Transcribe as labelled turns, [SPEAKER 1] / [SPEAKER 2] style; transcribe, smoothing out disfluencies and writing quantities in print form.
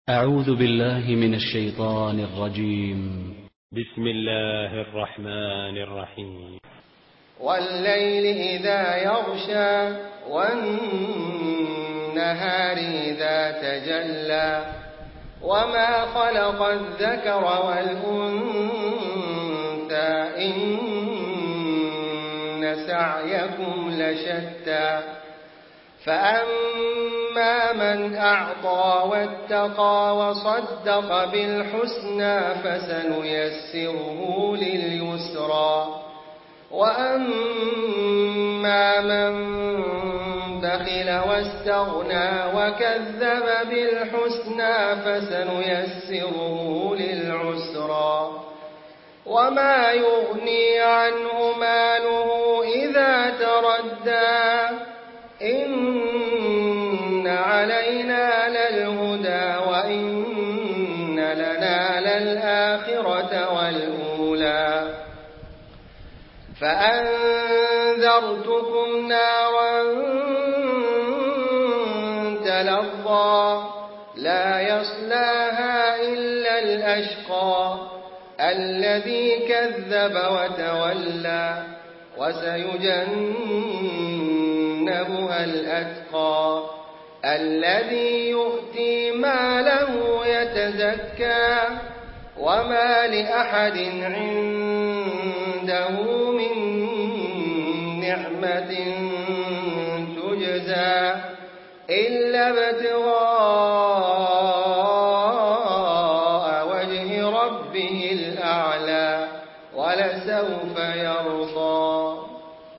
[SPEAKER 1] أعوذ بالله من الشيطان الرجيم.
[SPEAKER 2] بسم الله الرحمن الرحيم.
[SPEAKER 3] والليل إذا يغشى والنهار إذا تجلى وما خلق الذكر والأنثى إن سعيكم لشتى فأما من أعطى واتقى وصدق بالحسنى فسنيسره لليسرى وأما من بخل واستغنى وكذب بالحسنى فسنيسره للعسرى وما يغني عنه ماله إذا تردى إن علينا للهدى وإن لنا للآخرة والأولى فأنذرتكم نارا تلظى لا يصلاها إلا الأشقى الذي كذب وتولى وسيجنبها الأتقى الذي يؤتي ماله يتزكى وما لأحد عنده من نعمة تجزى إلا ابتغاء